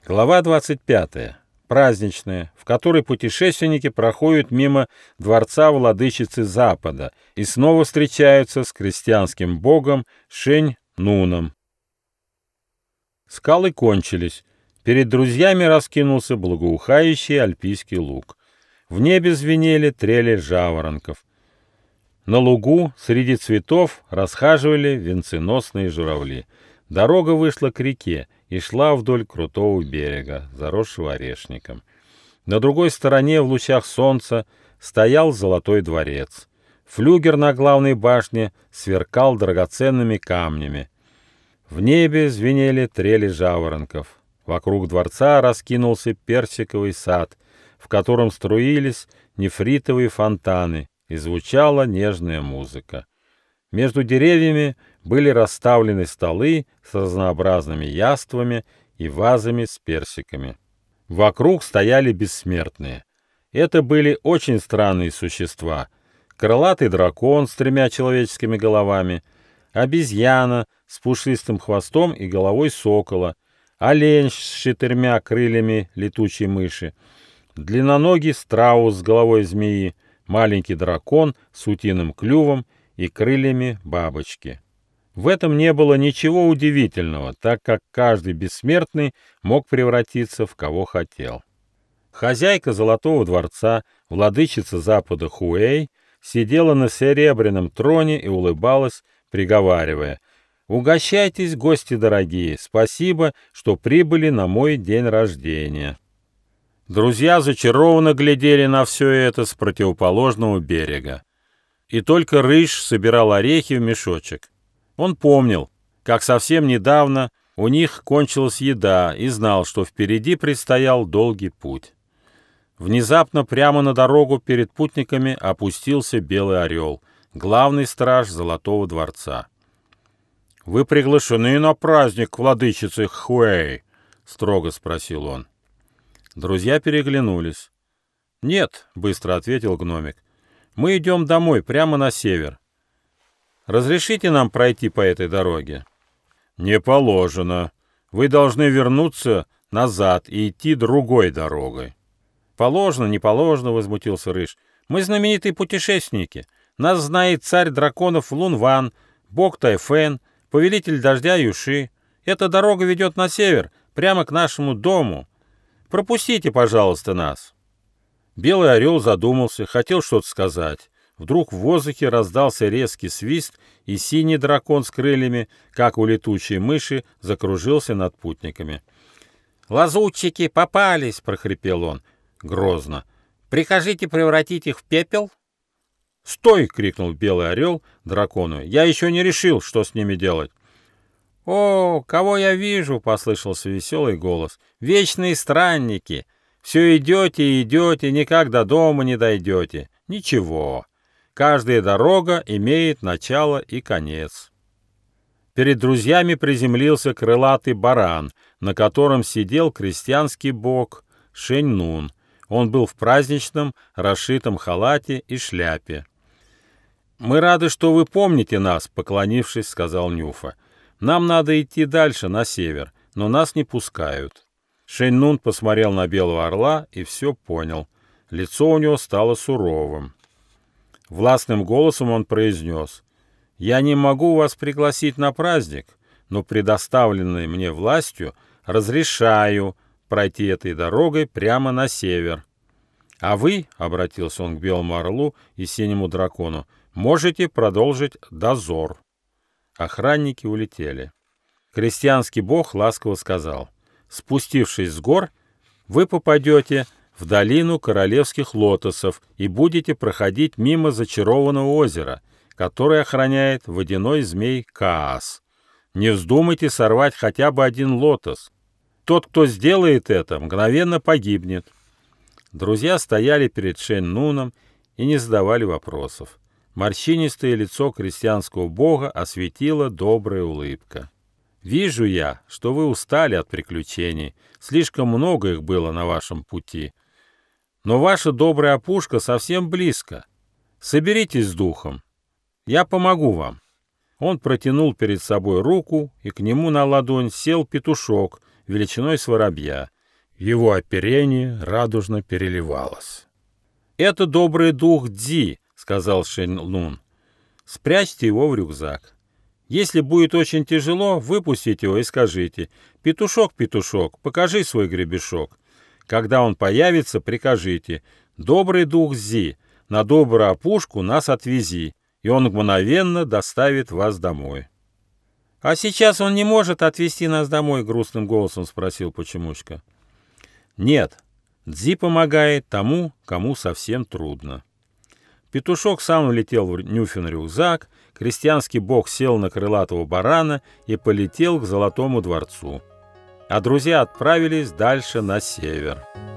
Глава 25. Праздничная, в которой путешественники проходят мимо дворца владычицы Запада и снова встречаются с крестьянским богом Шень-Нуном. Скалы кончились. Перед друзьями раскинулся благоухающий альпийский луг. В небе звенели трели жаворонков. На лугу среди цветов расхаживали венценосные журавли. Дорога вышла к реке и шла вдоль крутого берега, заросшего орешником. На другой стороне в лучах солнца стоял золотой дворец. Флюгер на главной башне сверкал драгоценными камнями. В небе звенели трели жаворонков. Вокруг дворца раскинулся персиковый сад, в котором струились нефритовые фонтаны, и звучала нежная музыка. Между деревьями были расставлены столы с разнообразными яствами и вазами с персиками. Вокруг стояли бессмертные. Это были очень странные существа. Крылатый дракон с 3 человеческими головами, обезьяна с пушистым хвостом и головой сокола, олень с 4 крыльями летучей мыши, длинноногий страус с головой змеи, маленький дракон с утиным клювом и крыльями бабочки. В этом не было ничего удивительного, так как каждый бессмертный мог превратиться в кого хотел. Хозяйка Золотого дворца, владычица Запада Хуэй, сидела на серебряном троне и улыбалась, приговаривая: «Угощайтесь, гости дорогие, спасибо, что прибыли на мой день рождения». Друзья зачарованно глядели на все это с противоположного берега. И только Рыж собирал орехи в мешочек. Он помнил, как совсем недавно у них кончилась еда, и знал, что впереди предстоял долгий путь. Внезапно прямо на дорогу перед путниками опустился белый орел, главный страж Золотого дворца. «Вы приглашены на праздник к владычице Хуэй?» — строго спросил он. Друзья переглянулись. «Нет», — быстро ответил гномик, — «мы идем домой, прямо на север. Разрешите нам пройти по этой дороге?» «Не положено. Вы должны вернуться назад и идти другой дорогой». «Положено, не положено», — возмутился Рыж. «Мы знаменитые путешественники. Нас знает царь драконов Лунван, бог Тайфен, повелитель дождя Юши. Эта дорога ведет на север, прямо к нашему дому. Пропустите, пожалуйста, нас». Белый орел задумался, хотел что-то сказать. Вдруг в воздухе раздался резкий свист, и синий дракон с крыльями, как у летучей мыши, закружился над путниками. «Лазутчики попались!» — прохрипел он грозно. «Прикажите превратить их в пепел?» «Стой!» — крикнул белый орел дракону. «Я еще не решил, что с ними делать». «О, кого я вижу!» — послышался веселый голос. «Вечные странники! Все идете и идете, никак до дома не дойдете. Ничего, каждая дорога имеет начало и конец». Перед друзьями приземлился крылатый баран, на котором сидел крестьянский бог Шень-Нун. Он был в праздничном, расшитом халате и шляпе. «Мы рады, что вы помните нас», — поклонившись, сказал Нюфа. «Нам надо идти дальше, на север, но нас не пускают». Шень-Нун посмотрел на белого орла и все понял. Лицо у него стало суровым. Властным голосом он произнес: «Я не могу вас пригласить на праздник, но предоставленной мне властью разрешаю пройти этой дорогой прямо на север. А вы, — обратился он к белому орлу и синему дракону, — можете продолжить дозор». Охранники улетели. Крестьянский бог ласково сказал: «Спустившись с гор, вы попадете в долину королевских лотосов и будете проходить мимо зачарованного озера, которое охраняет водяной змей Каас. Не вздумайте сорвать хотя бы один лотос. Тот, кто сделает это, мгновенно погибнет». Друзья стояли перед Шень-Нуном и не задавали вопросов. Морщинистое лицо крестьянского бога осветила добрая улыбка. «Вижу я, что вы устали от приключений, слишком много их было на вашем пути. Но ваша добрая опушка совсем близко. Соберитесь с духом. Я помогу вам». Он протянул перед собой руку, и к нему на ладонь сел петушок величиной с воробья. Его оперение радужно переливалось. «Это добрый дух Дзи», — сказал Шэнь Лун. «Спрячьте его в рюкзак. Если будет очень тяжело, выпустите его и скажите: «Петушок, петушок, покажи свой гребешок». Когда он появится, прикажите: «Добрый дух Дзи, на добрую опушку нас отвези», и он мгновенно доставит вас домой». «А сейчас он не может отвезти нас домой?» — грустным голосом спросил Почемучка. «Нет, Дзи помогает тому, кому совсем трудно». Петушок сам улетел в Нюфин рюкзак, крестьянский бог сел на крылатого барана и полетел к Золотому дворцу. А друзья отправились дальше на север.